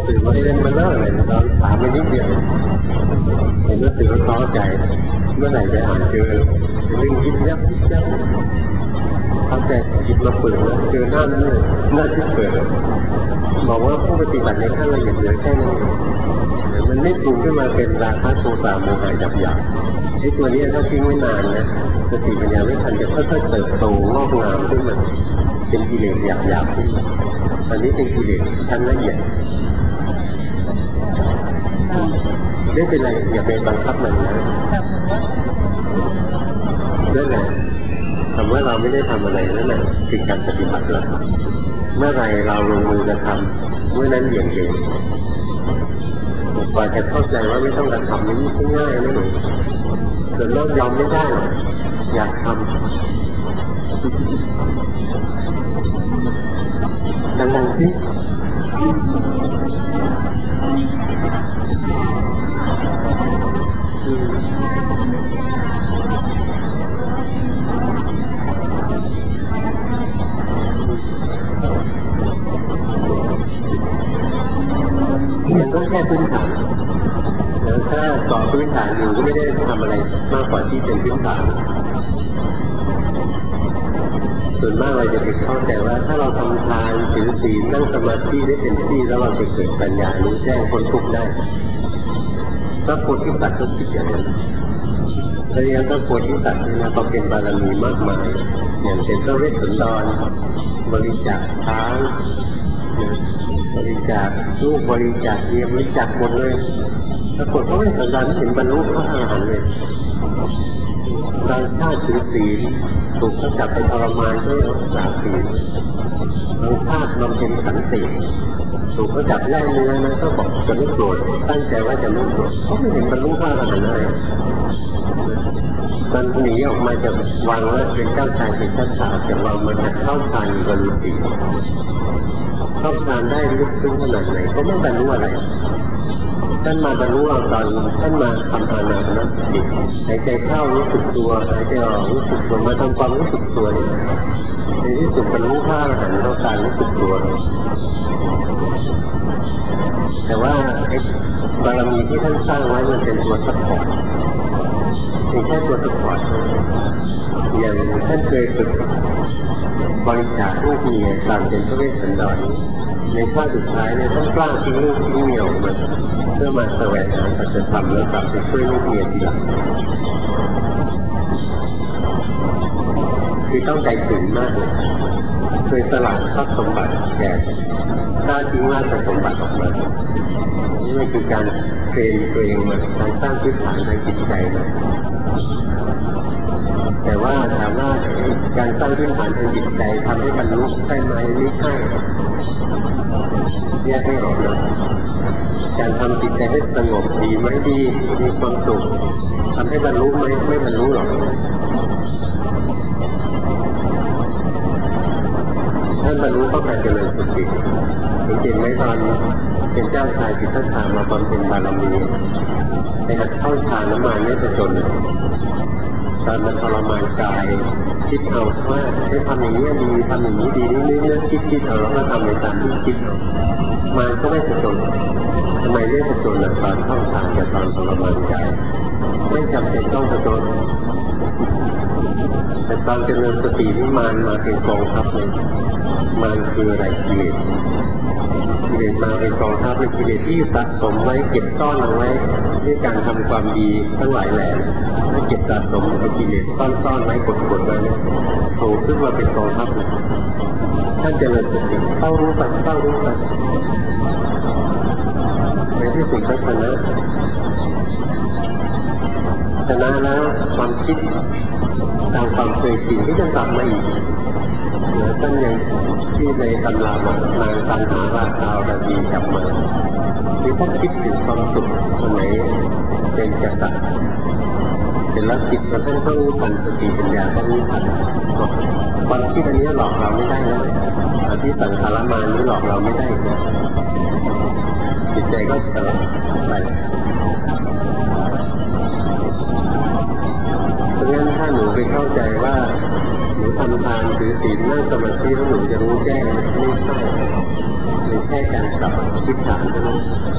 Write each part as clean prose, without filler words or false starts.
สื่อมาเล่นมาเลิกเลยเราถามมานิดเดียวเห็นหนังสือก็ท้อใจเมื่อไหร่จะอ่านเจอเรื่องยิบยับยิบยับเขาแต่หยิบมาเปิดแล้วเจอหน้าที่เปิดบอกว่าผู้ปฏิบัติในขั้นละเอียดเหลือแค่นั้นมันไม่ปรุงขึ้นมาเป็นราคะโทสะโมหะหยาบๆไอ้ตัวนี้ถ้าทิ้งไว้นานนะสติปัญญาไม่ทันจะค่อยๆเติบโตงอกงามขึ้นมาเป็นกิเลสหยาบๆขึ้นมาอันนี้เป็นกิเลสชั้นละเอียดไม่เป็นไรอย่าไปบังคับมันนะนั่นแหละคำว่าเราไม่ได้ทำอะไรนั่นแหละคือการปฏิบัติเราเมื่อไรเราลงมือกระทำเมื่อนั้นเย็นเองกว่าจะเข้าใจว่าไม่ต้องกระทำนี่ง่ายนะหนูแต่เรายอมไม่ได้หรอกอยากทำดังๆที่มันต้องแค่พื้นฐานแล้วถ้าต่อพื้นฐานอยู่ก็ไม่ได้ทำอะไรมากกว่าที่เป็นพื้นฐานส่วนมากเราจะไปเข้าใจว่าถ้าเราทำทานถือศีลนั่งสมาธิได้เป็นที่แล้วเราจะเกิดปัญญารู้แจ้งพ้นทุกข์ได้พระโพธิสัตว์ก็คิดอย่างนั้นแล้วยังพระโพธิสัตว์นี่นะเขาเป็นบารมีมากมายอย่างเป็นพระเวสสันดรบริจาคช้างบริจาคลูกบริจาคเมียบริจาคหมดเลยปรากฏว่าไม่สำคัญถึงบรรลุพระอรหันต์เลยบางชาติถือศีลถูกเขาจับไปทรมานเพื่อรักษาศีลบางชาติบำเพ็ญขันติถูกเขาจับแล่เนื้อนะก็บอกจะไม่โกรธตั้งใจว่าจะไม่โกรธเขาไม่เห็นบรรลุพระอรหันต์เลยมันหนีออกมาจากวังแล้วเป็นเจ้าชายเป็นเจ้าสาวจากวังมาจากเข้าฌานบรรลุศีลเข้าฌานได้ลึกซึ้งขนาดไหนก็ไม่บรรลุอะไรท่านมาบรรลุเอาตอนท่านมาทำอานาปานสติหายใจเข้ารู้สึกตัวหายใจออกรู้สึกตัวมาทำความรู้สึกตัวเนี่ยในที่สุดบรรลุพระอรหันต์เพราะการรู้สึกตัวแต่ว่าไอ้บารมีที่ท่านสร้างไว้มันเป็นตัวซัพพอร์ตเป็นแค่ตัวซัพพอร์ตอย่างท่านเคยฝึกบริจาคลูกเมียตามเป็นพระเวสสันดรในข้อสุดท้ายเนี่ยต้องกล้าทิ้งลูกทิ้งเมียออกมาเพื่อมาแสวงหาสัจธรรมแล้วกลับไปช่วยลูกเมียทีหลังคือต้องใจถึงมากเคยสละทรัพย์สมบัติแก่กล้าทิ้งราชสมบัติออกมานี่คือการเทรนตัวเองมาการสร้างพื้นฐานทางจิตใจนะแต่ว่าถามว่าการสร้างพื้นฐานทางจิตใจทำให้บรรลุได้ไหมไม่ใช่แยกไม่ออกนะการทำจิตใจให้สงบดีไหมดีมีความสุขทำให้บรรลุไหมไม่บรรลุหรอกท่านบรรลุก็การเจริญสติเห็นไหมตอนเป็นเจ้าชายสิทธัตถะมาตอนเป็นบารมีในหัดเข้าฌานน้ำมันไม่จะจนตอนมันทรมานกายคิดเอาว่าได้ทำอย่างนี้ดีทำอย่างนี้ดีนี่เรื่องคิดเอาแล้วก็ทำในตามที่คิดเอามันก็ไม่จะจนทำไมไม่จะจนตอนเข้าฌานกับตอนทรมานกายไม่จำเป็นต้องจะจนแต่ตอนเจริญสตินี่มันมาเป็นกองทัพเลยมันคืออะไรกิเลสมาเป็นกองทัพเป็นกิเลสที่สะสมไว้เก็บซ่อนเอาไว้ด้วยการทำความดีทั้งหลายแหล่ถ้าเก็บสะสมเป็นกิเลสซ่อนไว้กดไว้โผล่ขึ้นมาเป็นกองทัพเลยท่านเจริญสติเข้ารู้ไปในที่สุดก็ชนะแล้วความคิดตามความเคยชินที่จะกลับมาอีกท่านยังที่ในตำราบอกนางตัณหาราคาระดีกลับมาคือท่านคิดถึงความสุขสมัยเป็นกษัตริย์แต่ละจิตของท่านก็รู้ทันสติปัญญาก็รู้ทันความคิดอันนี้หลอกเราไม่ได้นะอภิสังขารมานี้หลอกเราไม่ได้นะจิตใจก็สลายไปเพราะงั้นถ้าหนูไปเข้าใจว่าหนูทำทานถือศีลนั่งสมาธิแล้วหนูจะรู้แจ้งไม่ใช่เป็นแค่การกับทิฏฐานใช่ไหม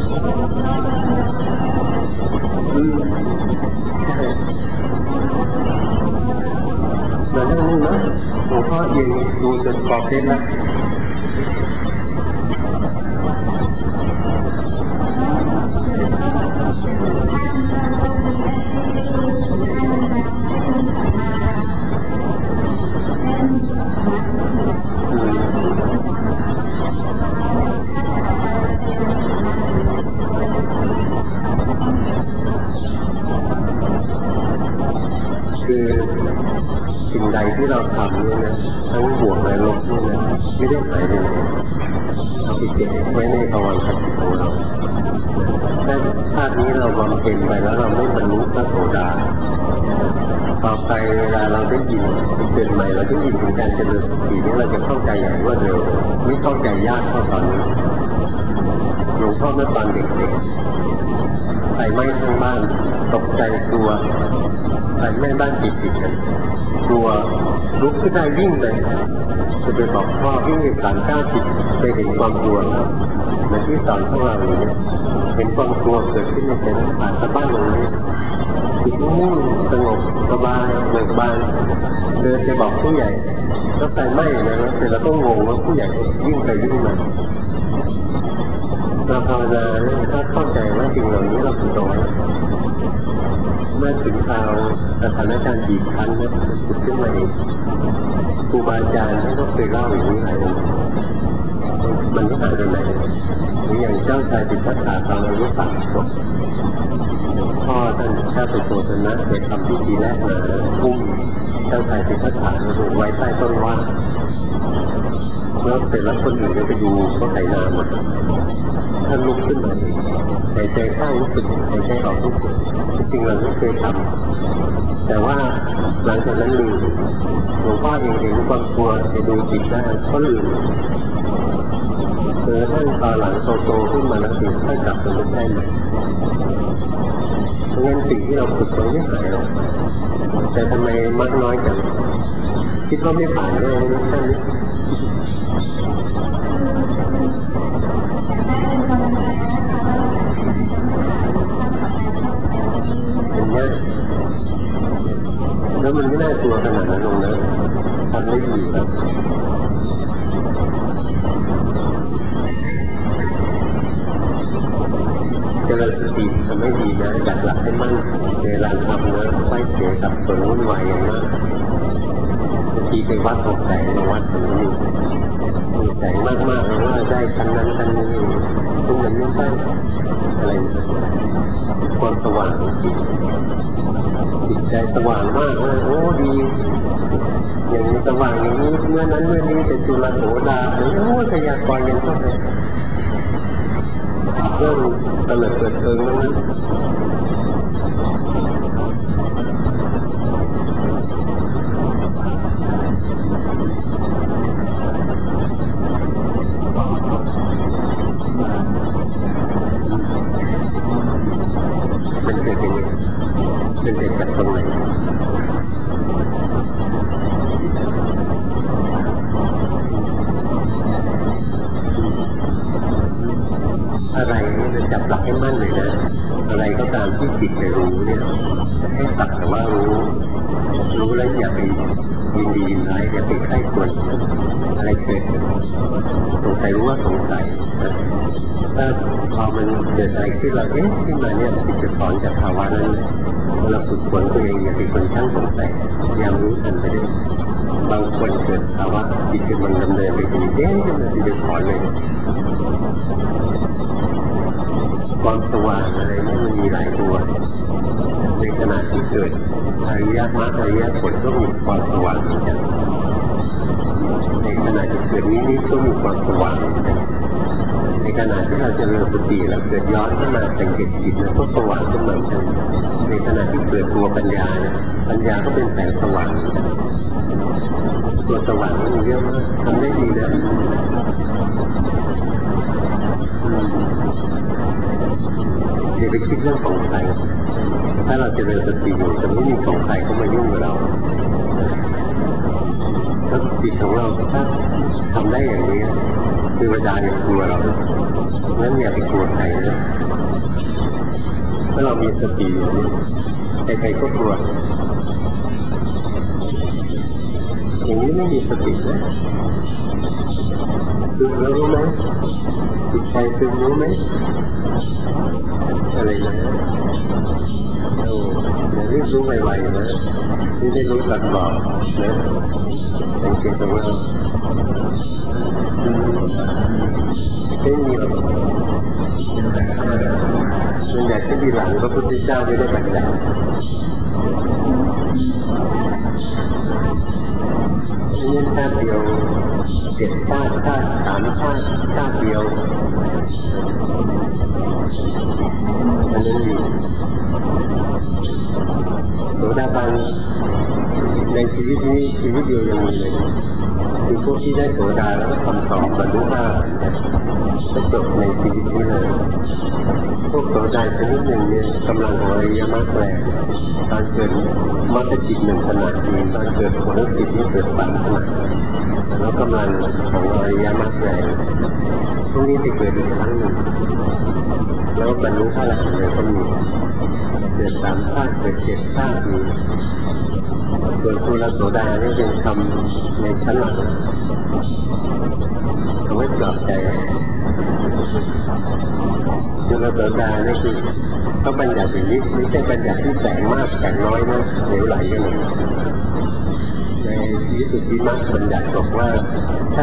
ใช่แต่เรื่องนี้นะหลวงพ่อเองดูจนกรอบเพชรแล้วคือสิ่งใดที่เราทำเนี่ยนะทั้งบวกและลบเนี่ยนะไม่ได้หายไปไหนเอาไปเก็บไว้ในภวังคจิตของเราถ้าชาตินี้เราบำเพ็ญไปแล้วเราไม่บรรลุพระโสดาต่อไปเวลาเราได้ยินเกิดใหม่เราได้ยินถึงการเจริญสตินี้เราจะเข้าใจอย่างรวดเร็วไม่เข้าใจยากเท่าตอนนี้หลวงพ่อเมื่อตอนเด็กๆไฟไหม้ทั้งบ้านตกใจกลัวไฟไหม้บ้านติดกันกลัวลุกขึ้นได้วิ่งเลยจะไปบอกพ่อวิ่ง3-9 ไปเห็นความกลัวเหมือนที่สอนพวกเราอย่างนี้เห็นความกลัวเกิดขึ้นในใจผ่านสะบ้านตรงนี้จิตนิ่งสงบสบายเบิกบานเดินไปบอกผู้ใหญ่แล้วไฟไหม้นะเสร็จแล้วก็งงว่าผู้ใหญ่วิ่งไปวิ่งมาเราภาวนาถ้าเข้าใจว่าสิ่งเหล่านี้เราฝึกเอาไว้เมื่อถึงคราวสถานการณ์บีบคั้นนะฝึกขึ้นมาเองครูบาอาจารย์ท่านก็เคยเล่าอย่างนี้หลายองค์มันไม่หายไปไหนหรืออย่างเจ้าชายสิทธัตถะตอนอายุ30 พ่อท่านเจ้าสุโธทนะไปทำพิธีแรกมาอุ้มเจ้าชายสิทธัตถะไว้ใต้ต้นว่าแล้วเสร็จแล้วคนอื่นก็ไปดูก็ใส่น้ำหมดท่านลุกขึ้นมาเองหายใจเข้ารู้สึกหายใจออกรู้สึกจริงๆเราไม่เคยทำแต่ว่าหลังจากนั้นลืมหลวงพ่อเองเห็นความกลัวจะดูจิตได้ก็ลืมท่านตอนหลังโตขึ้นมาแล้วถึงค่อยกลับมาได้ใหม่เพราะงั้นสิ่งที่เราฝึกไว้ไม่หายหรอกแต่ทำไมมากน้อยจังคิดว่าไม่ผ่านเลยนะท่านแล้วมันไม่น่ากลัวขนาดนั้นลงนะทำได้ดีแล้วเจริญสติทำไม่ดีนะอยากหลับให้มั่นเวลาทำนะไม่เสียกับส่วนวุ่นวายอย่างมากบางทีไปวัดตกแสงในวัดตรงนี้มีแสงมากๆเลยว่าได้คันนั้นคันนี้ซึ่งมันไม่ได้อะไรความสว่างจิตใจสว่างมากเลยโอ้ดีอย่างนี้สว่างอย่างนี้เมื่อนั้นเมื่อนี้เป็นจุลโสดาโอ้พยากรณ์ยังต้องเรื่องตลอดเปิดเผยนั้นมันเกิดอย่างนี้มันเกิดจากตรงไหนอะไรนี่จะจับหลักให้มั่นเลยนะอะไรก็ตามที่จิตไปรู้เนี่ยให้สักแต่ว่ารู้แล้วอย่าไปยินดียินร้ายอย่าไปใคร่ควรอะไรเกิดสงสัยรู้ว่าสงสัยนะถ้าพอมันเกิดอะไรขึ้นเราขึ้นมาเนี่ยจิตจะถอนจากภาวะนั้นเราฝึกฝนตัวเองอย่าเป็นคนช่างสงสัยยามรู้ทันไปด้วยบางคนเกิดภาวะจิตมันดำเนินไปดีขึ้นมาจิตจะถอนเลยความสว่างอะไรนี่มันมีหลายตัวในขณะที่เกิดอริยมรรคอริยผลก็มีความสว่างเหมือนกันในขณะที่เกิดนิมิตก็มีความสว่างเหมือนกันในขณะที่เราเจริญสติแล้วเกิดย้อนขึ้นมาสังเกตจิตแล้วก็สว่างขึ้นมาเหมือนกันในขณะที่เกิดตัวปัญญานะปัญญาก็เป็นแสงสว่างตัวสว่างมันมีเยอะมากทำได้ดีนะอย่าไปคิดเรื่องของใครถ้าเราจะเจริญสติอยู่จะไม่มีของใครเข้ามายุ่งกับเราถ้าจิตของเราถ้าทำได้อย่างนี้เทวดายังกลัวเรางั้นอย่าไปกลัวใครนะถ้าเรามีสติอยู่ใครๆก็กลัวอย่างนี้ไม่มีสตินะซึมแล้วรู้ไหมจิตใจซึมรู้ไหมอะไรนะอย่ารีบรู้ไวๆนะนี่ได้รู้หลักบอกนะสังเกตตรงนั้นไม่มีหรอกมันอยากจะดีหลังพระพุทธเจ้าไม่ได้บัญญัตินี่ชาติเดียว7 ชาติ3 ชาติชาติเดียวอันนั้นดีโสดาบันในชีวิตนี้ชีวิตเดียวยังมีเลยคือพวกที่ได้โสดาแล้วก็ทำสอบบรรลุว่าจะจบในชีวิตนี้เลยพวกโสดาชนิดหนึ่งเนี่ยกำลังของอริยมรรคแรงตอนเกิดมรรคจิต1 ขณะนี้ตอนเกิดผลจิตนี่เกิด3 ขณะแล้วกำลังของอริยมรรคแรงพวกนี้จะเกิดอีกครั้งหนึ่งแล้วบรรลุพระอรหันต์เลยก็มีเกิด3 ชาติเกิด7 ชาติมีส่วนกุลโสดานี่เป็นคำในชั้นหลังเอาไว้ปลอบใจกุลโสดานี่คือเขาบัญญัติอย่างนี้ไม่ใช่บัญญัติที่แสงมากแสงน้อยนะเหลวไหลกันหมดในวิสุทธิมรรคบัญญัติบอกว่าถ้า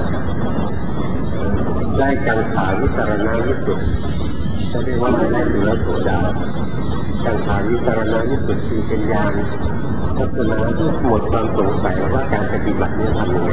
ได้กังขาวิสารณวิสุทธิจะเรียกว่าได้กุลโสดากังขาวิสารณวิสุทธิเป็นญาณทัศนะที่หมดความสงสัยว่าการปฏิบัตินี้ทำยังไง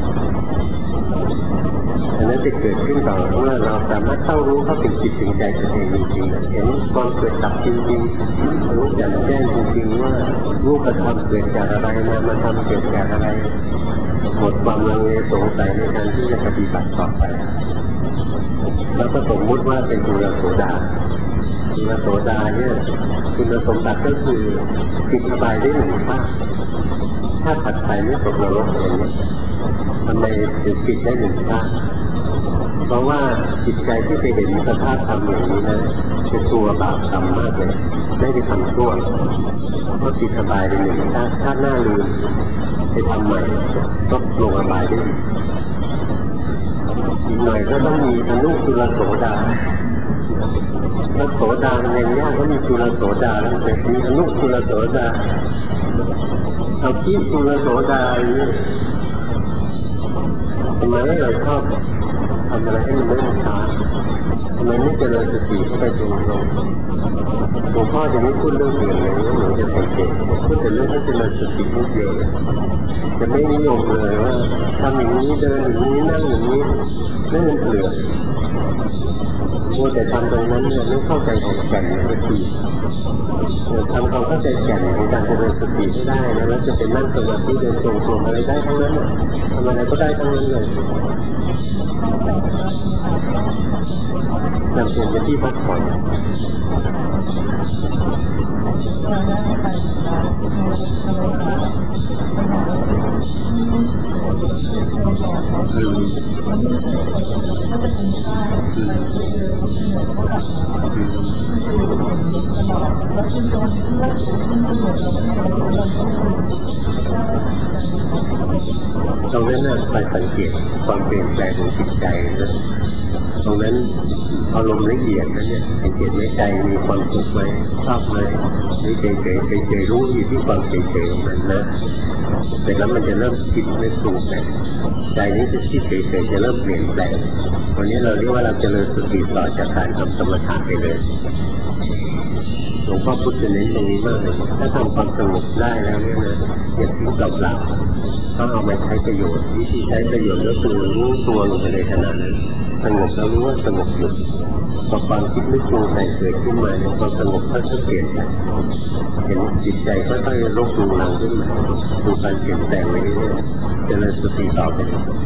อันนั้นจะเกิดขึ้นต่อเมื่อเราสามารถเข้ารู้เข้าถึงจิตถึงใจตัวเองจริงๆเห็นความเกิดดับจริงๆรู้แจ่มแจ้งจริงๆว่ารูปธรรมเกิดจากอะไรนามธรรมเกิดจากอะไรหมดความลังเลสงสัยในการที่จะปฏิบัติต่อไปแล้วก็สมมุติว่าเป็นกุลโสดากุลโสดาเนี่ยคุณสมบัติก็คือจิตสบายได้1 ชาติถ้าปัจจัยไม่ตกนรกอย่างนี้ทำไมถึงจิตได้1 ชาติเพราะว่าจิตใจที่ไปเห็นสภาพธรรมอย่างนี้นะจะตัวบาปกรรมมากเลยไม่ได้ทำชั่วเพราะจิตสบายได้1 ชาติชาติหน้าลืมไปทำใหม่ก็ลงอบายได้อีกหน่อยก็ต้องมีอนุกุลโสดาพระโสดาในย่างก็มีกุลโสดาแล้วแต่มีอนุกุลโสดาเอาที่กุลโสดาอย่างนี้ทำไมเราชอบทำอะไรให้มันไม่ช้าทำไมไม่เจริญสติเข้าไปตรงๆหลวงพ่อจะไม่พูดเรื่องอื่นเลยว่าหนูจะสังเกตพูดแต่เรื่องให้เจริญสตินิดเดียวจะไม่นิยมเลยว่าทำอย่างนี้เดินอย่างนี้นั่งอย่างนี้นั่นมันเปลือกมัวแต่ทำตรงนั้นเนี่ยไม่เข้าใจของแก่นของสติทำความเข้าใจแก่นของการเจริญสติไม่ได้นะแล้วจะเป็นนั่งสมาธิเดินตรงๆอะไรได้ทั้งนั้นทำอะไรก็ได้ทั้งนั้นเลยจำเป็นจะที่พักผ่อนตรงนั้นไปสังเกตความเปลี่ยนแปลงของจิตใจนะตรงนั้นอารมณ์ละเอียดนะเนี่ยสังเกตในใจมีความสุขไหมชอบไหมนี่เฉยๆรู้อยู่ที่ความเฉยๆของมันนะแต่แล้วมันจะเริ่มคิดไม่ถูกนะใจนี้จะคิดเฉยๆจะเริ่มเปลี่ยนแปลงวันนี้เราเรียกว่าเราเจริญสติต่อจากการทำสมถะไปเลยหลวงพ่อพุทธเน้นตรงนี้มากเลยถ้าทำความสงบได้แล้วเนี่ยนะอย่าทิ้งกับหลักต้องเอามาใช้ประโยชน์วิธีใช้ประโยชน์ก็คือรู้ตัวลงไปในขณะนั้นสงบแล้วรู้ว่าสงบอยู่พอความคิดนึกปรุงแต่งเกิดขึ้นมาเนี่ยความสงบก็จะเปลี่ยนไปเห็นจิตใจค่อยๆลดลงหลังขึ้นมาดูการเปลี่ยนแปลงไปเรื่อยๆเจริญสติต่อไป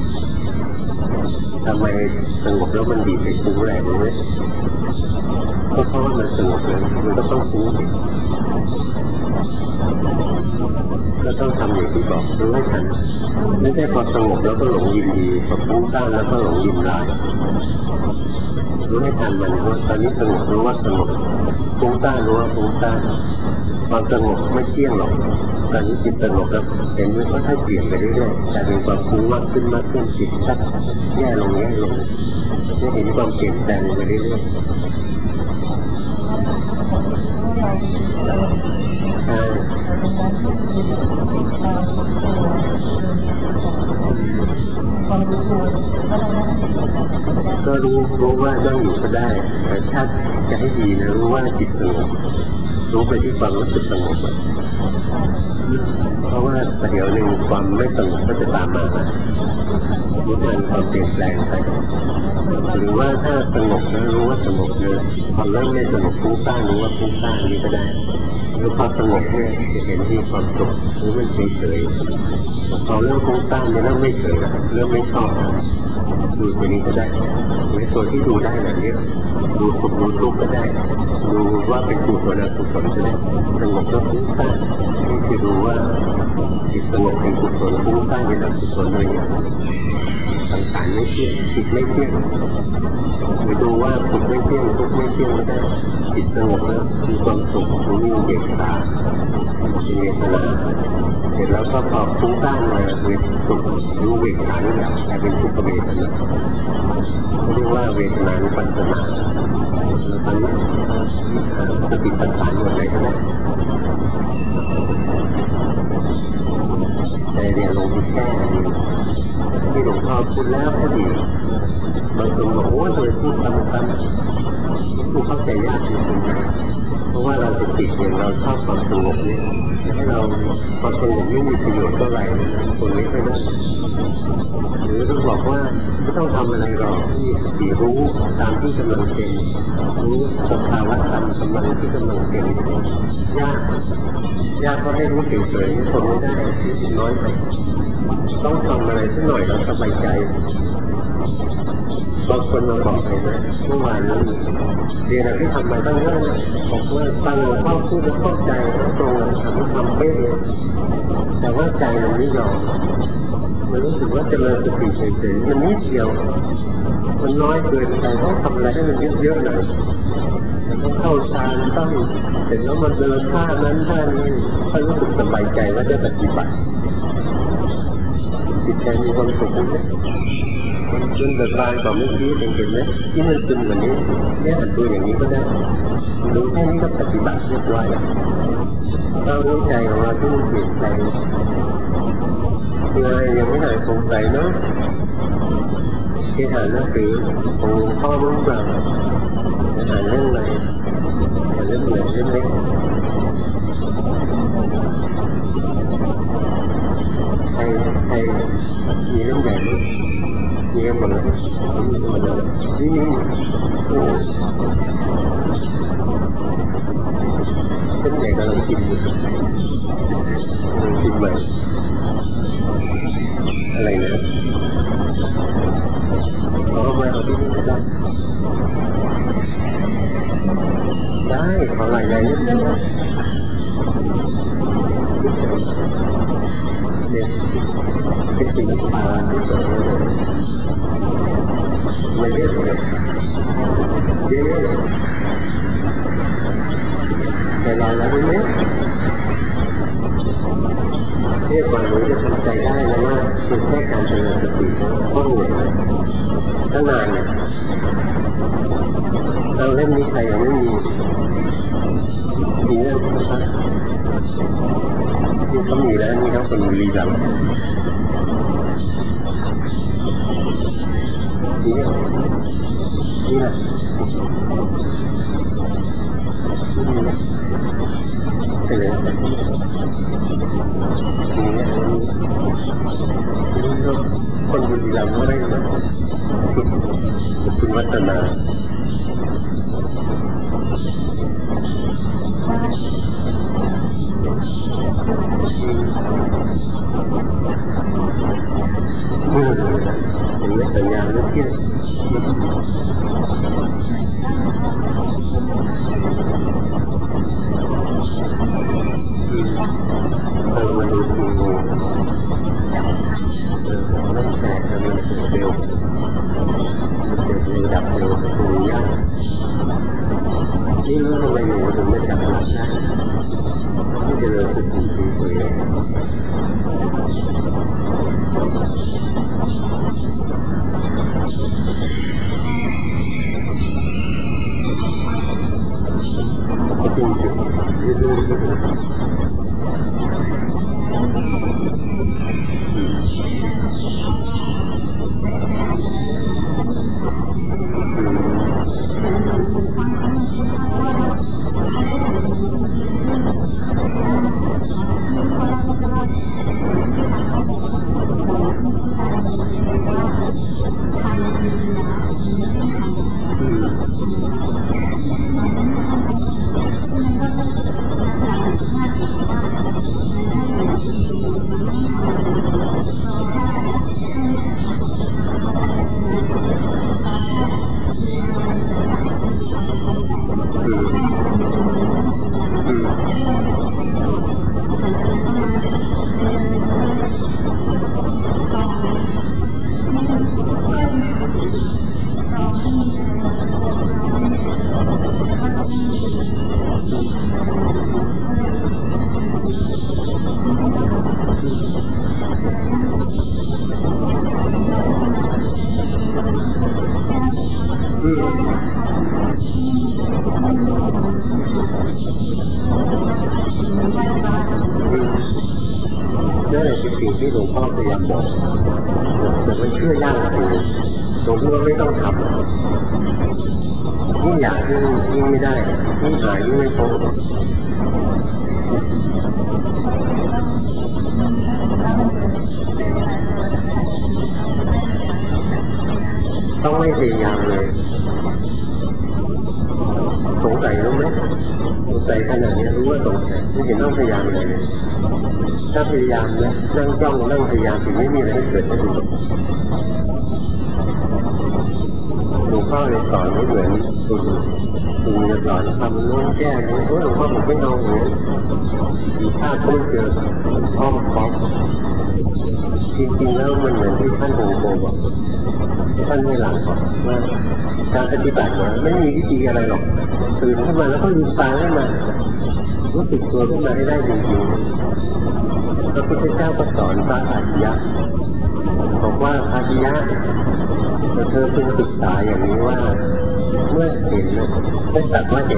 ทำไมสงบแล้วมันดีไปฟุ้งแรงเลยก็เพราะว่ามันสงบเลยมันก็ต้องฟุ้งก็ต้องทำอย่างที่บอกรู้ให้ทันไม่ใช่พอสงบแล้วก็หลงยินดีพอฟุ้งซ่านแล้วก็หลงยินร้ายรู้ให้ทันมันว่าตอนนี้สงบรู้ว่าสงบฟุ้งซ่านรู้ว่าฟุ้งซ่านความสงบไม่เที่ยงหรอกตอนนี้จิตสงบแล้วเห็นว่าถ้าเปลี่ยนไปเรื่อยๆแต่เป็นความฟุ้งมากขึ้นจิตชักแย่ลงจะเห็นความเปลี่ยนแปลงไปเรื่อยๆก็รู้ว่านั่งอยู่ก็ได้แต่ถ้าจะให้ดีนะรู้ว่าจิตสงบรู้ไปที่ความรู้สึกสงบเพราะว่าประเดี๋ยวหนึ่งความไม่สงบก็จะตามมารู้ทันความเปลี่ยนแปลงไปหรือว่าถ้าสงบแล้วรู้ว่าสงบเลยพอเริ่มไม่สงบฟุ้งซ่านรู้ว่าฟุ้งซ่านนี้ก็ได้หรือพอสงบเนี่ยจะเห็นที่ความสุขรู้มันเฉยๆพอเริ่มฟุ้งซ่านเนี่ยเริ่มไม่เฉยแล้วเริ่มไม่ชอบดูตัวนี้ก็ได้ในตัวที่ดูได้แบบนี้ดูสุขดูทุกข์ก็ได้ดูว่าเป็นกุศลอกุศลก็ได้สงบแล้วฟุ้งซ่านนี่คือดูว่าจิตสงบเป็นกุศลฟุ้งซ่านเป็นอกุศลอะไรอย่างเงี้ยต่างๆไม่เที่ยงจิตไม่เที่ยงไปดูว่าสุขไม่เที่ยงทุกข์ไม่เที่ยงก็ได้จิตสงบแล้วมีความสุขมีเย็นตาเป็นเวทนาเสร็จแล้วก็พอฟุ้งซ่านมาเวทสุขรู้เวทนานี่แหละแต่เป็นสุขเวทนาเรียกว่าเวทนานุปัสสนาตอนนี้สติปัฏฐานหมดเลยก็ได้แต่เรียนลงที่แค่ที่หลวงพ่อพูดแล้วก็ดีบางคนบอกโอ้ยเลยพูดซ้ำๆพูดเข้าใจยากจริงๆเพราะว่าเราจะติดอย่างเราชอบความสงบนี้ให้เราความสงบไม่มีประโยชน์เท่าไหร่คนไม่ค่อยได้หรือต้องบอกว่าไม่ต้องทำอะไรหรอกที่สติรู้ตามที่กำลังเป็นรู้สภาวะธรรมกำลังที่กำลังเป็นยากก็ให้รู้เฉยๆคนไม่ได้น้อยไปต้องทำอะไรสักหน่อยแล้วสบายใจบางคนมาบอกเลยนะเมื่อวานนี้เรียนอะไรที่ทำมาตั้งเยอะนะบอกว่าฟังหลวงพ่อพูดแล้วเข้าใจแล้วตรงแล้วทำเป๊ะเลยแต่ว่าใจมันไม่ยอมมันรู้สึกว่าเจริญสติเฉยๆมันนิดเดียวมันน้อยเกินไปต้องทำอะไรให้มันเยอะๆหน่อยต้องเข้าฌานต้องเสร็จแล้วมันเดินท่านั้นท่านี้ค่อยรู้สึกสบายใจว่าได้ปฏิบัติจิตใจมีความสุขนะจนแบบบานกว่าเมื่อกี้เห็นไหมที่มันซึมกว่านี้เนี่ยหันตัวอย่างนี้ก็ได้รู้แค่นี้ก็ปฏิบัติเรียบร้อยแล้วเรารู้ใจของเราที่มันเปลี่ยนแปลงคืออะไรยังไม่หายสงสัยเนาะที่อ่านหนังสือของหลวงพ่อรู้เปล่าอ่านเรื่องอะไรอ่านเรื่องใหญ่เรื่องเล็กใครมีเรื่องใหญ่ไหมมีกันหมดเลยนี่เรื่องใหญ่กำลังกินอยู่กินใหม่อะไรนะเอามาเอาที่นี่ก็ได้ได้ขอหลายๆนิดนึงเนี่ยเป็นสิ่งที่ตาที่เกิดไม่เยอะเลยเยอะแต่เราไม่เยอะที่กว่าหนูจะทำใจได้นะว่าเป็นแค่การเจริญสติก็เหนื่อยตั้งนานเนี่ยเราเล่มนี้ใครยังไม่มีเรื่องนะครับที่เขามีแล้วนี่เขาเป็นลีลังนี่แหละใช่เลยคนบุรีรัมย์ไม่ได้นะคุณวัฒนาเป็นเรื่องสัญญาเรื่องเที่ยงมาดูนั่นแหละคือสิ่งที่หลวงพ่อพยายามบอกแต่ไม่เชื่อยากเลยหลวงพ่อไม่ต้องทำยิ่งอยากยิ่งไม่ได้ยิ่งหายิ่งไม่พบต้องไม่พยายามเลยสงสัยรู้ไหมสงสัยขนาดนี้รู้ว่าสงสัยไม่เห็นต้องพยายามเลยถ้าพยายามนะนั่งจ้องนั่งพยายามถึงไม่มีอะไรให้เกิดขึ้นหลวงพ่อเลยสอนไม่เหมือนคุณจะสอนทำโน้นแก้นี้หลวงพ่อผมไม่เอาเลยมีภาพไม่เจอพ่อพร้อมจริงๆแล้วมันเหมือนที่ท่านโฮโกบอกท่านไม่หลังบอกว่าการปฏิบัติไม่มีวิธีอะไรหรอกตื่นขึ้นมาแล้วก็ลืมตาขึ้นมารู้สึกตัวขึ้นมาให้ได้จริงๆพระพุทธเจ้าก็สอนพระอาทิยะบอกว่าอาทิยะเธอพึงศึกษาอย่างนี้ว่าเมื่อเห็นไม่สักว่าเห็น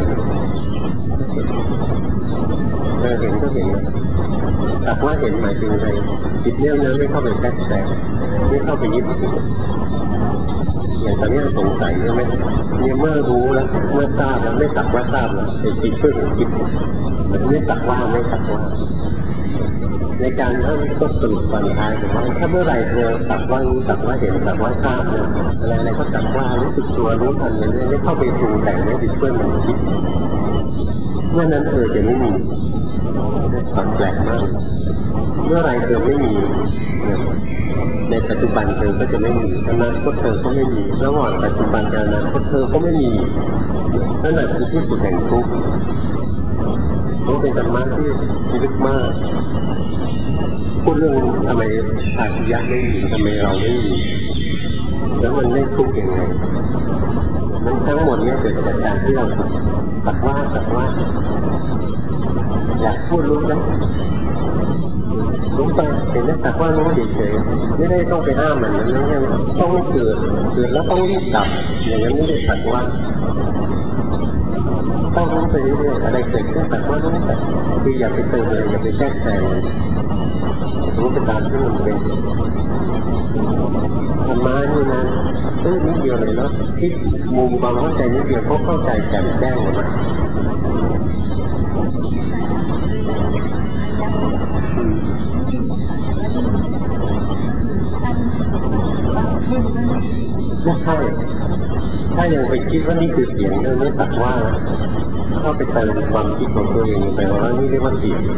เห็นก็เห็นสักว่าเห็นหมายถึงอะไรจิตเนี้ยไม่เข้าไปแทรกแซงไม่เข้าไปยึดติดอย่างตอนนี้สงสัยใช่ไหมเนี่ยเมื่อรู้แล้วเมื่อทราบแล้วไม่สักว่าทราบแล้วเป็นจิตเพื่อจิตมันไม่สักว่าไม่สักว่าในการนั้นก็สรุปตอนท้ายผมว่าถ้าเมื่อไหร่เธอสักว่ารู้สักว่าเห็นสักว่าทราบเนี่ยอะไรก็สักว่ารู้สึกตัวรู้ทันเลยไม่เข้าไปปรุงแต่งไม่ติดเพื่อนมันคิดเมื่อนั้นจะไม่มีความแปลกมากเมื่อไรเธอไม่มีในปัจจุบันเธอก็จะไม่มีอนาคตเธอก็ไม่มีระหว่างปัจจุบันกับอนาคตเธอก็ไม่มีนั่นแหละคือที่สุดแห่งทุกข์นี่เป็นธรรมะที่ลึกมากพูดเรื่องทำไมอาชีพไม่มีทำไมเราไม่มีแล้วมันไม่ทุกข์ยังไงมันทั้งหมดนี้เกิดจากการที่เราสักว่าอยากพูดรู้แล้วรู้ไปเห็นแล้วสักว่ารู้เฉยๆไม่ได้ต้องไปห้ามมันไม่ใช่ต้องเกิดแล้วต้องรีบดับอย่างนั้นไม่ได้สักว่าต้องรู้ไปเรื่อยๆอะไรเกิดขึ้นสักว่ารู้แต่คืออย่าไปเติมเลยอย่าไปแทรกแซงรู้ไปตามที่มันเป็นธรรมะนี่นะนิดเดียวเลยเนาะคิดมุมความเข้าใจนิดเดียวก็เข้าใจแจ่มแจ้งหมดนะไม่ใช่ถ้ายังไปคิดว่านี่คือเสียงเนี่ยไม่ตัดว่าเข้าไปเติมความคิดของตัวเองไปว่านี่เรียกว่าเสียง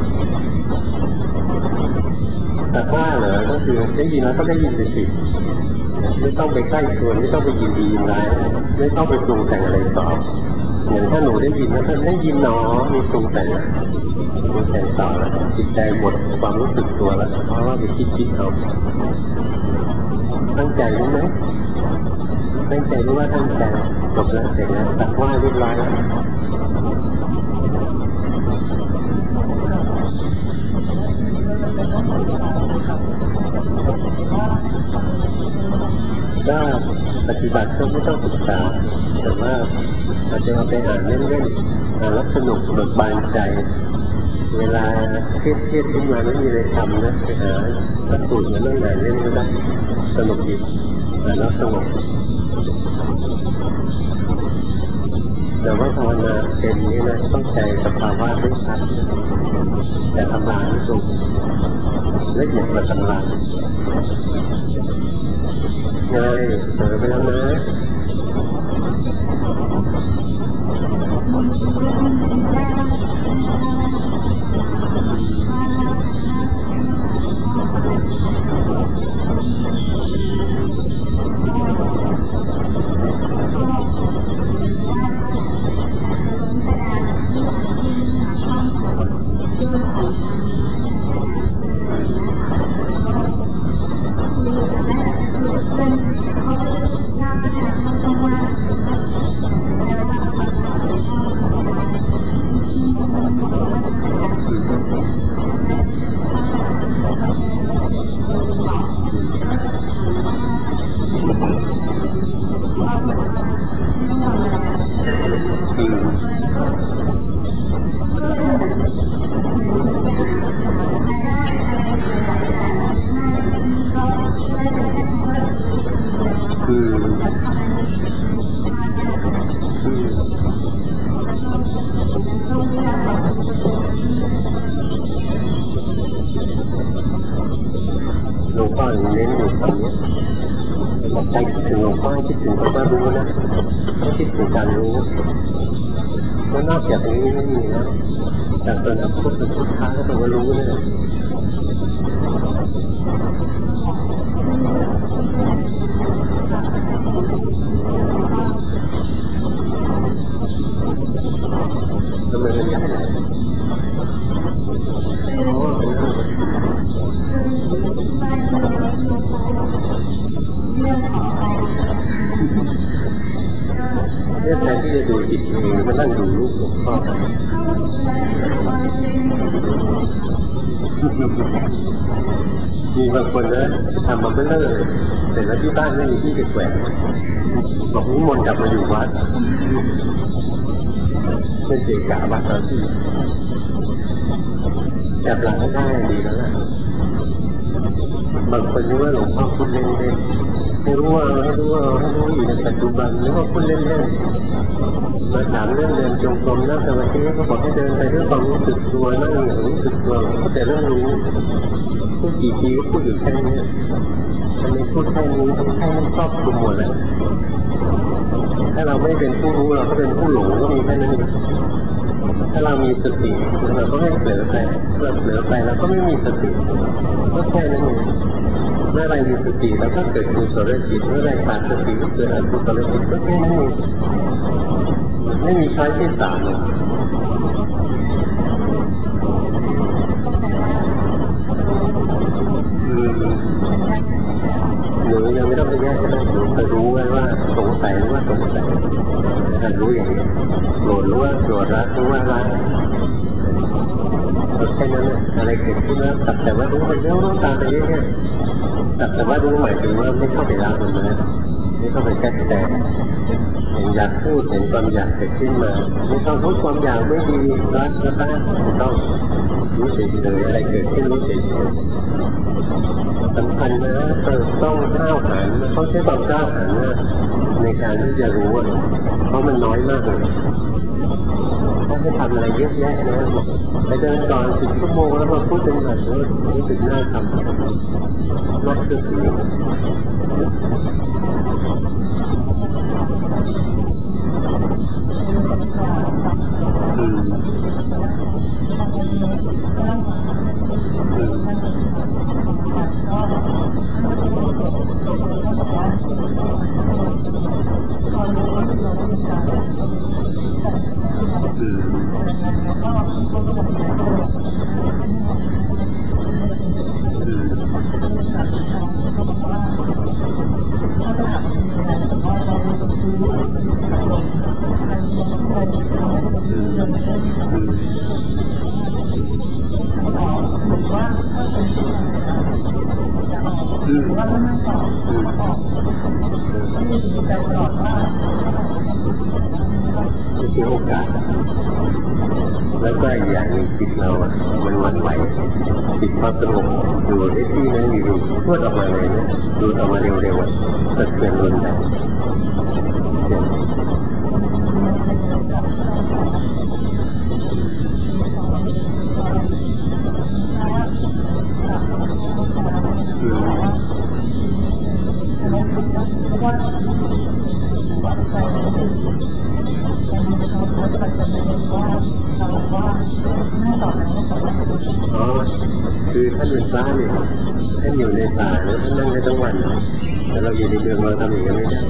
ตัดว่าเหรอก็คือได้ยินแล้วก็ได้ยินสิไม่ต้องไปใกล้ชวนไม่ต้องไปยินดียินร้ายไม่ต้องไปปรุงแต่งอะไรต่ออย่างถ้าหนูได้ยินแล้วท่านได้ยินหนอมีปรุงแต่งต่อแล้วจิตใจหมดความรู้สึกตัวแล้วเพราะว่าไปคิดเอาตั้งใจรู้ไหมตั้งใจรู้ว่าตั้งใจจบแล้วเสร็จแล้วตัดว่าเรียบร้อยแล้วก็ปฏิบัติก็ไม่ต้องศึกษาแต่ว่าอาจจะเอาไปอ่านเล่นๆอ่านแล้วสนุกเบิกบานใจเวลาเครียดขึ้นมาไม่มีอะไรทำนะไปหาพระสูตรมาเรื่องไหนเล่นก็ได้สนุกดีอ่านแล้วสงบแต่ว่าภาวนาเป็นนี้นะต้องใจสภาวะไม่ชัดแต่ทำลายไม่ถูกเล็กหมดมาทำลายไงเจอไปแล้วนะไม่คิดถึงการรู้แล้วนอกจากนี้ไม่มีนะจากตัวนั้นพุทธพุทธะก็ต้องรู้เนี่ยทำไมมันยากเนี่ยแทนที่จะดูจิตเองมานั่งดูรูปหลวงพ่อมีบางคนนะทำมาไม่เลิกเลยแต่แล้วที่บ้านไม่มีที่จะแขวนบอกนิมนต์กลับมาอยู่วัดเป็นเจกะวัดเราที่จับหลังได้ดีแล้วล่ะบางคนนึกว่าหลวงพ่อพูดเล่นๆให้รู้อยู่ในปัจจุบันนึกว่าพูดเล่นๆมาถามเรื่องเดินจงกรมนั่งสมาธิก็บอกให้เดินไปด้วยความรู้สึกตัวนั่งอย่างรู้สึกตัวก็แต่เรื่องรู้พูดกี่ทีก็พูดอยู่แค่นี้ทำไมพูดแค่นี้ให้มันครอบคลุมหมดเลยถ้าเราไม่เป็นผู้รู้เราก็เป็นผู้หลงก็มีแค่นั้นเองถ้าเรามีสติเราก็ไม่เผลอไปเราเผลอไปเราก็ไม่มีสติก็แค่นั้นเองเมื่อไรมีสติแล้วก็เกิดกุศลจิตเมื่อไรขาดสติก็เกิดอกุศลจิตก็แค่นั้นเองไม่มีช้อยที่สามหรือยังไม่ต้องไปแยกก็ได้หนูจะรู้ไว้ว่าสงสัยรู้ว่าสงสัยถ้ารู้อย่างนี้โกรธรู้ว่าโกรธรักรู้ว่ารักแค่นั้นอะไรเกิดขึ้นแล้วสักแต่ว่ารู้มันรู้ตามไปเรื่อยๆสักแต่ว่ารู้หมายถึงว่าไม่เข้าไปรักมันนะไม่เข้าไปแก้แต่อยากพูดเห็นความอยากเกิดขึ้นมาไม่ต้องพูดความอยากไม่ดีรักก็ได้ไม่ต้องรู้เฉยๆอะไรเกิดขึ้นรู้เฉยๆสำคัญนะต้องกล้าหาญต้องใช้ความกล้าหาญในการที่จะรู้เพราะมันน้อยมากเลยถ้าให้ทำอะไรเยอะแยะนะไปเดินก่อน10 ชั่วโมงแล้วมาพูดเป็นแบบนี้รู้สึกน่าทำน่าเชื่อถือมีโอกาสแล้วก็อีกอย่างนึงจิตเรามันหวั่นไหวจิตความสงบอยู่ในที่นั้นอยู่พูดออกมาเลยนะดูออกมาเร็วๆสะเทือนรุนแรงคือท่านเป็นพระเนี่ยท่านอยู่ในป่าแล้วท่านนั่งได้ทั้งวันแต่เราอยู่ในเมืองเราทำอย่างนี้ไม่ได้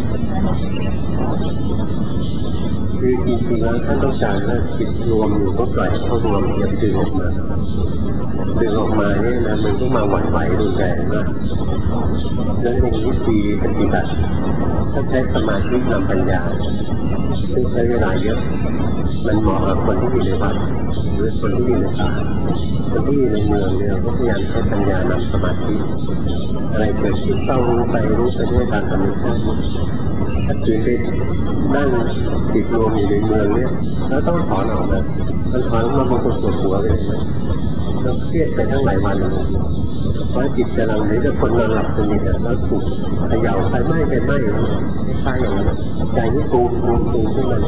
คือจริงๆแล้วท่านต้องการว่าจิตรวมอยู่ก็ปล่อยให้เขารวมอย่าดึงออกมาเนี่ยนะมันก็มาหวั่นไหวรุนแรงมากแล้วในวิธีปฏิบัติถ้าใช้สมาธินำปัญญาซึ่งใช้เวลาเยอะมันเหมาะกับคนที่อยู่ในวัดหรือคนที่อยู่ในป่าคนที่อยู่ในเมืองเนี่ยก็พยายามใช้ปัญญานำสมาธิอะไรเกิดขึ้นต้องรู้ไปด้วยตามธรรมชาติถ้าถือไปนั่งติดรวมอยู่ในเมืองเนี่ยแล้วต้องถอนออกนะมันถอนมาบางคนปวดหัวเลยนะเราเครียดไปทั้งหลายวันเพราะจิตกำลังนี้จะคนนอนหลับสนิทแล้วถูกเขย่าไฟไหม้คล้ายอย่างนั้นใจนี่ตูมขึ้นมา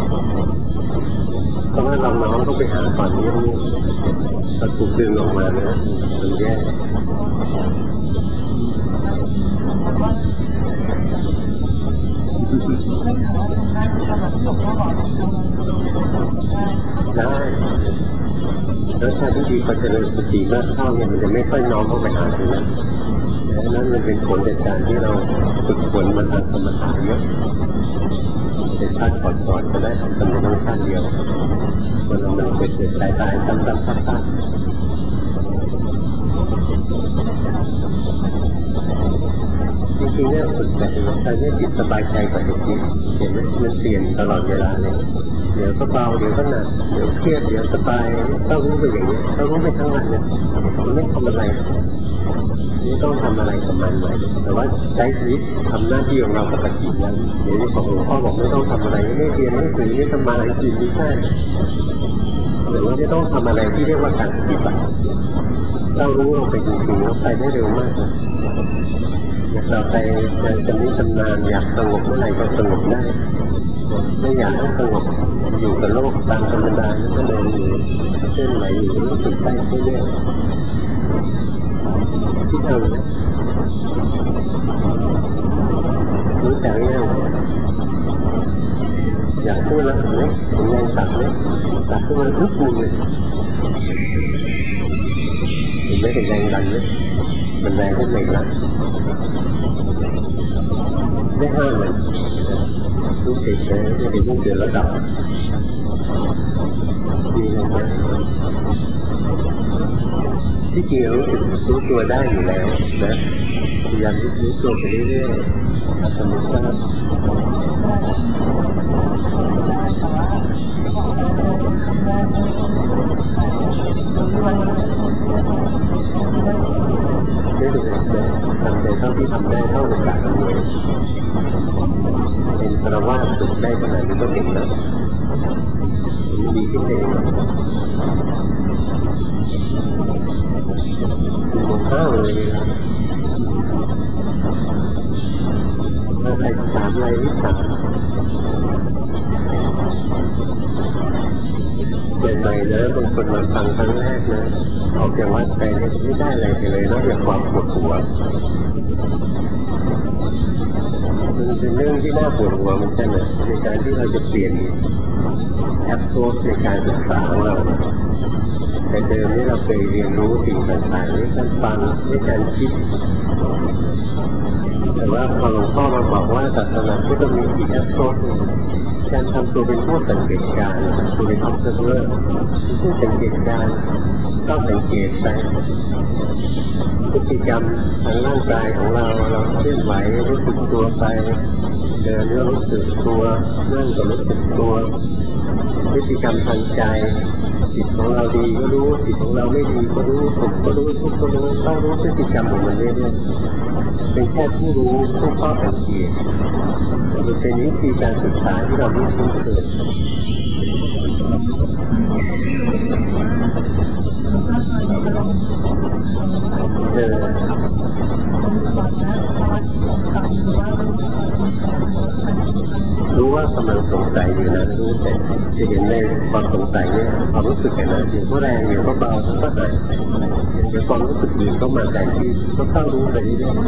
เพราะว่าเราน้องต้องไปหาก่อนนี้ถ้าถูกดึงออกมาเนี่ยมันแย่ได้แล้วถ้าที่ดีพอเจริญสติมากเข้าเนี่ยมันจะไม่ค่อยน้อมเข้าไปหาตรงนั้นนั้นมันเป็นผลจากการที่เราฝึกฝนมันทางสมถะเยอะเป็นชาติก่อนๆก็ได้ทำสมถะชาติเดียวคนเรามันเกิดตายซ้ำๆซักๆจริงๆเนี่ยฝึกแต่ใจเนี่ยจิตสบายใจกว่าจริงๆเห็นไหมมันเปลี่ยนตลอดเวลาเลยเดี๋ยวก็เบาเดี๋ยวก็หนักเดี๋ยวเครียดเดี๋ยวสบายต้องรู้ไปอย่างนี้ต้องรู้ไปทั้งวันเนี่ยมันไม่ทำอะไรนี่ต้องทำอะไรกับมันไว้แต่ว่าใช้ชีวิตทำหน้าที่ของเราปกติแล้วเดี๋ยวนี้ของหลวงพ่อบอกไม่ต้องทำอะไรไม่เรียนไม่สื่อไม่ทำมากินไม่ใช่หรือว่าไม่ต้องทำอะไรที่เรียกว่าการปฏิบัติเรารู้ลงไปจริงๆแล้วไปได้เร็วมากเราไปจะมีชำนาญอยากสงบเมื่อไหร่ก็สงบได้ไม่อยากให้สงบอยู่กับโลกตามธรรมดาก็เดินอยู่เส้นไหลอยู่รู้สึกไปเรื่อยๆที่เธอรู้จักยังอยากพูดแล้วไหมผมยังตัดไหมตัดขึ้นมาทุกมุมเลยเห็นไหมเป็นแรงดันไหมมันแรงขึ้นไม่ละไม่ห้ามมันรู้สึกเลยไม่ได้รู้เดือดระดับดีเลยนะที่จริงรู้สึกรู้ตัวได้อยู่แล้วนะพยายามรู้ตัวไปเรื่อยๆสมมติว่าไม่เป็นไรนะทำในเท่าที่ทำได้เท่าโอกาสอำนวยเป็นคารวะฝึกได้ขนาดนี้ก็เก่งแล้วดีขึ้นเองดูข้าวเลยถ้าใครถามอะไรนิดถามใหม่ๆนะบางคนมาฟังครั้งแรกนะออกจากวัดไปเนี่ยไม่ได้อะไรเลยนอกจากความปวดหัวมันเป็นเรื่องที่น่าปวดหัวเหมือนกันนะในการที่เราจะเปลี่ยนแอปโซสในการศึกษาของเราแต่เดิมนี่เราเคยเรียนรู้สิ่งต่างๆด้วยการฟังด้วยการคิดแต่ว่าพอหลวงพ่อมาบอกว่าศาสนาพุทธมีกี่แอปโซสการทำตัวเป็นผู้สังเกตการณ์ตัวเป็น observer ผู้สังเกตการณ์ต้องสังเกตไปพฤติกรรมทางร่างกายของเราเคลื่อนไหวรู้สึกตัวไปเดินก็รู้สึกตัวนั่งก็รู้สึกตัวพฤติกรรมทางใจจิตของเราดีก็รู้จิตของเราไม่ดีก็รู้สุขก็รู้ทุกข์ก็รู้ต้องรู้พฤติกรรมของมันเรื่อยๆเป็นแค่ผู้รู้ผู้เฝ้าสังเกตมันเป็นวิธีการศึกษาที่เราไม่คุ้นเคยรู้ว่ากำลังสงสัยอยู่นะรู้แต่จะเห็นในความสงสัยเนี่ยความรู้สึกอย่างนั้นเดี๋ยวก็แรงเดี๋ยวก็เบาก็หายเดี๋ยวความรู้สึกดีก็มาแต่ที่ก็ต้องรู้ไปเรื่อยๆ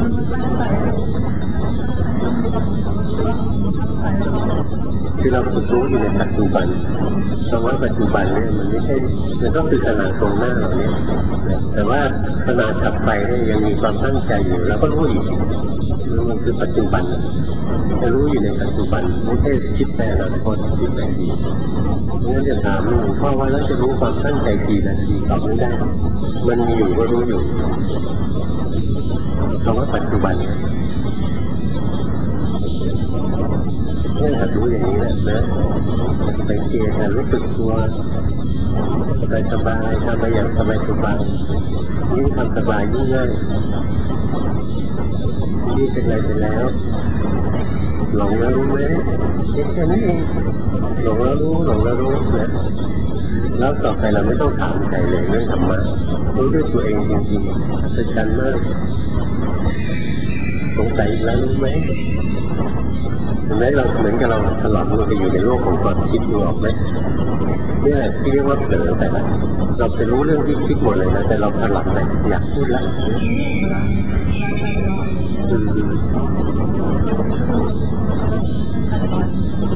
คือเราฝึกรู้อยู่ในปัจจุบันคำว่าปัจจุบันเนี่ยมันไม่ใช่มันต้องคือขณะตรงหน้าเราเนี่ยแต่ว่าขณะถัดไปเนี่ยยังมีความตั้งใจอยู่แล้วก็รู้อีกมันคือปัจจุบันจะรู้อยู่ในปัจจุบันไม่ใช่คิดแต่อนาคตคิดแต่ดีงั้นจะถามหลวงพ่อว่าแล้วจะรู้ความตั้งใจกี่นาทีตอบไม่ได้มันมีอยู่ก็รู้อยู่คำว่าปัจจุบันเนี่ยหัดรู้อย่างนี้แหละนะสังเกตหัดรู้สึกตัวสบายๆทำไปอย่างสบายๆยิ่งทำสบายยิ่งง่ายนี่เป็นไรไปแล้วหลงแล้วรู้ไหมแค่นี้เองหลงแล้วรู้นะแล้วต่อไปเราไม่ต้องถามใครเลยเรื่องธรรมะรู้ด้วยตัวเองจริงๆอัศจรรย์มากสงสัยแล้วรู้ไหมเห็นไหมเราเหมือนกับเราถลำลงไปอยู่ในโลกของความคิดดูออกไหมนี่แหละที่เรียกว่าเผลอไปแล้วเราไปรู้เรื่องที่คิดหมดเลยนะแต่เราถลำไปอยากพูดแล้ว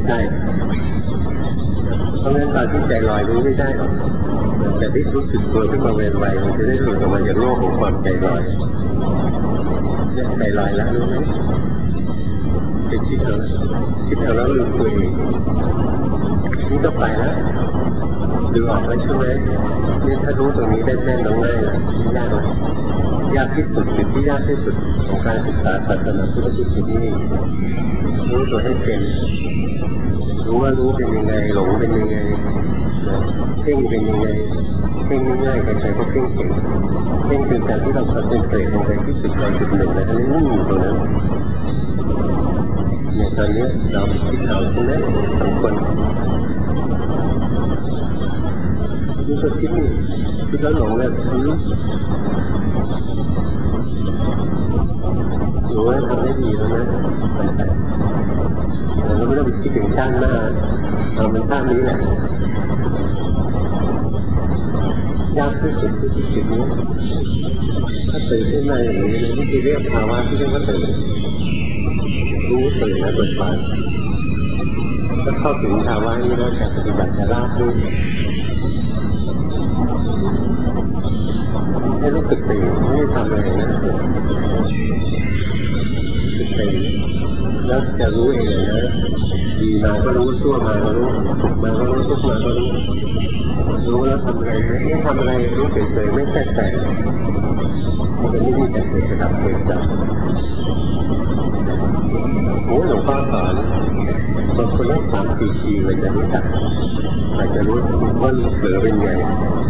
ได้เพราะงั้นตอนที่ใจลอยรู้ไม่ได้แต่ที่รู้สึกตัวขึ้นมาเวรไวมันจะได้หลุดออกมาจากโลกของความใจลอยเนี่ยใจลอยแล้วรู้ไหมไปคิดเอาแล้วลืมตัวเองนี่ก็ไปแล้วดูออกแล้วใช่ไหมนี่ถ้ารู้ตรงนี้ได้แน่นง่ายไม่ยากหรอกยากที่สุดสิ่งที่ยากที่สุดของการศึกษาศาสนาพุทธคือนี่รู้ตัวให้เป็นรู้ว่ารู้เป็นยังไงหลงเป็นยังไงเพ่งเป็นยังไงเพ่งง่ายๆใครๆก็เพ่งเก่งเพ่งเป็นการที่เราคอนเซนเทรตลงไปที่จุดใดจุดหนึ่งนะอันนี้นิ่งอยู่ตรงนั้นเนี่ยตอนนี้เราคิดเอาใช่ไหมบางคนนี่ก็คิดนี่คิดแล้วหลงเลยรู้ว่าทำได้ดีแล้วนะเราไม่ต้องไปคิดถึงชาติหน้าเราเป็นชาตินี้แหละยากที่สุดคือจุดนี้ถ้าตื่นขึ้นมาอย่างนี้นี่คือเรียกภาวะที่เรียกว่าตื่นรู้ตื่นและเบิกบานถ้าเข้าถึงภาวะนี้แล้วจะปฏิบัติจะราบรื่นให้รู้สึกตื่นไม่ทำอะไรนะรู้สึกตื่นแล้วจะรู้เองเลยนะดีมาก็รู้ชั่วมาก็รู้สุขมาก็รู้ทุกข์มาก็รู้แล้วทำอะไรไม่ทำอะไรรู้เฉยๆไม่แทรกแซงมันจะไม่มีแต่เกิดระดับเกิดดับโอ้หลวงพ่อสอนบางคนเล่น3-4 ปีเลยจะรู้จักอาจจะรู้ว่าเผลอเป็นไง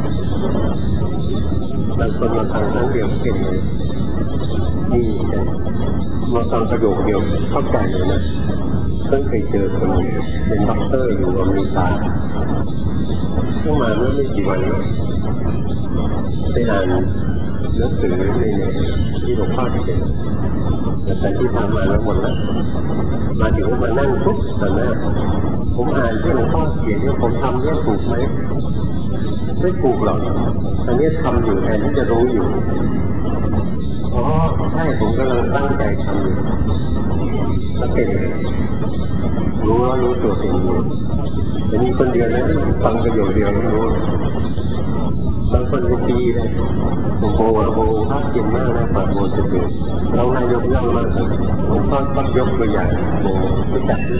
บางคนมาฟังครั้งเดียวเก่งเลยนี่มาฟังประโยคเดียวเข้าใจเลยนะเพิ่งเคยเจอคนเป็นด็อกเตอร์อยู่อเมริกาเพิ่งมาเมื่อไม่กี่วันไปอ่านหนังสือในที่หลวงพ่อเขียนแต่ที่ทำมาแล้วหมดแล้วมาถึงมานั่งปุ๊บแต่แม่ผมอ่านที่หลวงพ่อเขียนเนี่ยผมทำเนี่ยถูกไหมไม่ถูกหรอกอันนี้ทำอยู่แทนที่จะรู้อยู่อ๋อใช่ผมกำลังตั้งใจทำอยู่ก็เป็นรู้ว่ารู้ตัวเองอยู่แต่มีคนเดียวนะฟังประโยชน์เดียวไม่รู้บางคนเป็นปีเลยโอ้โหภาพเก่งมากนะปากโมจะเป็นเรานายกย่องมากเลยผมต้องยกตัวอย่างโมรู้จักด้วย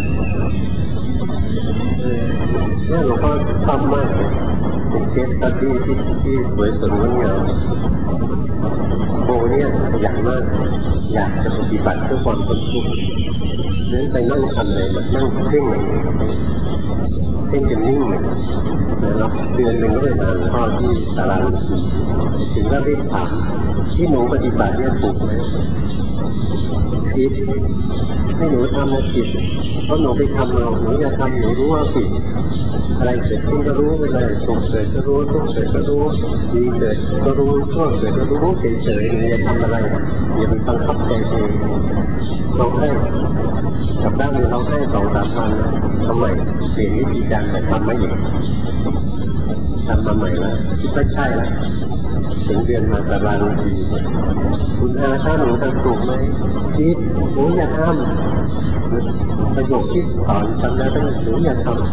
เนี่ยหลวงพ่อชอบมากเลยเป็นเคสสตั๊ดดี้ที่สวยสดงดงามโมเนี่ยขยันมากอยากจะปฏิบัติเพื่อความพ้นทุกข์เน้นไปนั่งทำอะไรแบบนั่งเพ่งเลยเพ่งจนนิ่งเลยแล้วเดือนหนึ่งก็ไปหาหลวงพ่อที่ศาลาถึงก็รีบถามที่หนูปฏิบัติเนี่ยถูกไหมผิดให้หนูทำนะผิดเพราะหนูไปทำเราหนูอย่าทำหนูรู้ว่าผิดอะไรเกิดขึ้นก็รู้ไปเลยสุขเกิดก็รู้ทุกข์เกิดก็รู้ดีเกิดก็รู้ชั่วเกิดก็รู้เฉยๆอย่าทำอะไรอย่าไปบังคับใจเองเราให้กับด้านนี้เราให้2-3 วันนะทำไมเปลี่ยนวิธีการแต่ทำไม่หยุดทำมาใหม่แล้วคิดว่าใช่แล้วถึงเดือนมาจะลาลูทีคุณอาถ้าหนูทำถูกไหมคิดหนูอย่าทำประโยคที่สอนจำได้ตั้งหนูอย่าทำ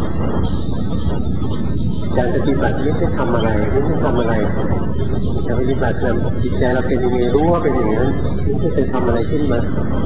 การปฏิบัติไม่ใช่ทำอะไรไม่ใช่ทำอะไรการปฏิบัติเนี่ยจิตใจเราเป็นยังไงรู้ว่าเป็นอย่างนั้นไม่ใช่ไปทำอะไรขึ้นมา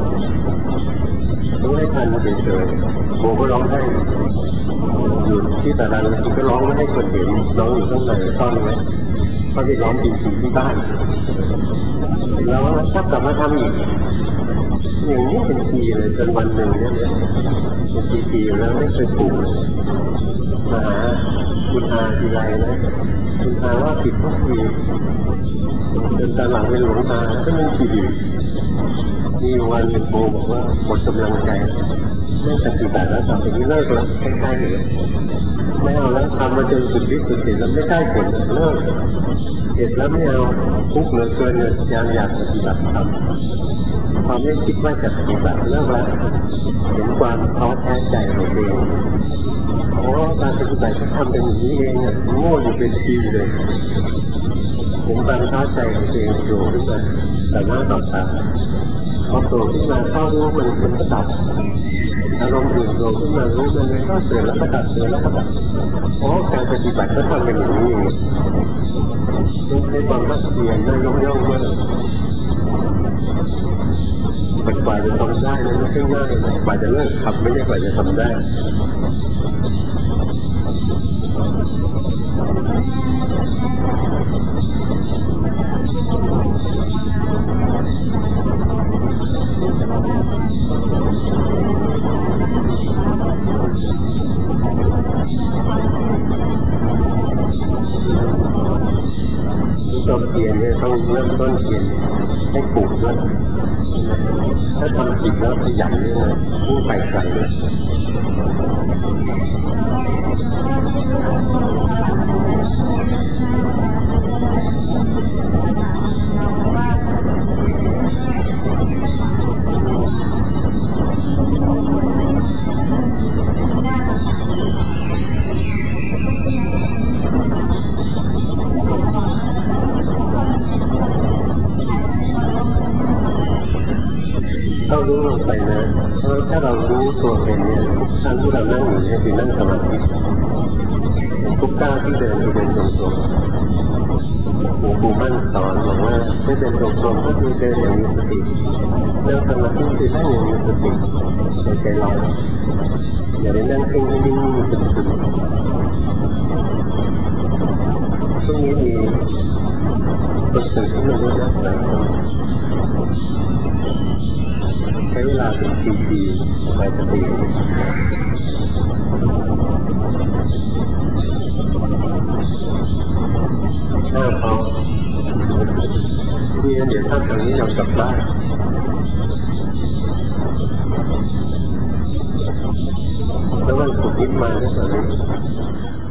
รู้ให้ทันเฉยๆโมก็ร้องไห้อยู่ที่แต่ละทีก็ร้องไม่ให้คนเห็นร้องอยู่ข้างในซ่อนไว้เขาจะร้องจริงๆที่บ้านแล้วถ้ากลับมาทำอีกอย่างนี้เป็นปีเลยจนวันหนึ่งเนี่ยเป็นปีๆแล้วไม่เคยถูกมาหาคุณอาทีไรนะคุณอาว่าผิดทุกทีจนตอนหลังเป็นหลวงตาก็ยังผิดอยู่มีวันหนึ่งโมบอกว่าหมดกำลังใจไม่ปฏิบัติแล้วต่อไปนี้เลิกแล้วใกล้ๆเหลือไม่เอาแล้วทำมาจนสุดที่สุดเสร็จแล้วไม่ได้ผลเลิกเสร็จแล้วไม่เอาทุกข์เหลือเกินเลยอยากปฏิบัติทำความไม่คิดว่าจะปฏิบัติเลิกแล้วเห็นความท้อแท้ใจของตัวเองโอ้การปฏิบัติก็ทำเป็นอย่างนี้เองเนี่ยโง่อยู่เป็นปีเลยเห็นความท้อใจของตัวเองโผล่ขึ้นมาแต่หน้าต่อตาพอโผล่ขึ้นมาเข้ารู้มันก็ดับอารมณ์อื่นโผล่ขึ้นมารู้มันก็เกิดแล้วก็ดับเกิดแล้วก็ดับอ๋อการปฏิบัติก็ทำกันอย่างนี้ต้องใช้ความมั่นเพียรได้ย่องๆมากกว่าจะทำได้นั้นไม่ใช่ง่ายนะกว่าจะเลิกขับไม่ใช่กว่าจะทำได้ต้องเพียรเนี่ยต้องเริ่มต้นเพียรให้ปลูกด้วยถ้าทำผิดแล้วขยันเนี่ยนะผู้ไปไกลเลยต้องรู้ลงไปนะเพราะถ้าเรารู้ตัวเป็นเนี่ยทุกครั้งที่เรานั่งอยู่เนี่ยคือนั่งสมาธิทุกก้าวที่เดินคือเดินตรงๆหลวงปู่มั่นสอนบอกว่าให้เดินตรงๆก็คือเดินอย่างมีสตินั่งสมาธิคือนั่งอย่างมีสติใจลอยอย่าได้นั่งเพ่งให้นิ่งๆซึมๆช่วงนี้มีคนตื่นขึ้นมาเยอะนะหลายคนใช้เวลาเป็นปีๆหลายปีถ้าเขาเดี๋ยวถ้าทางนี้ยอมกลับบ้านแล้ววันศุกร์นิดมาเนี่ยตอนนี้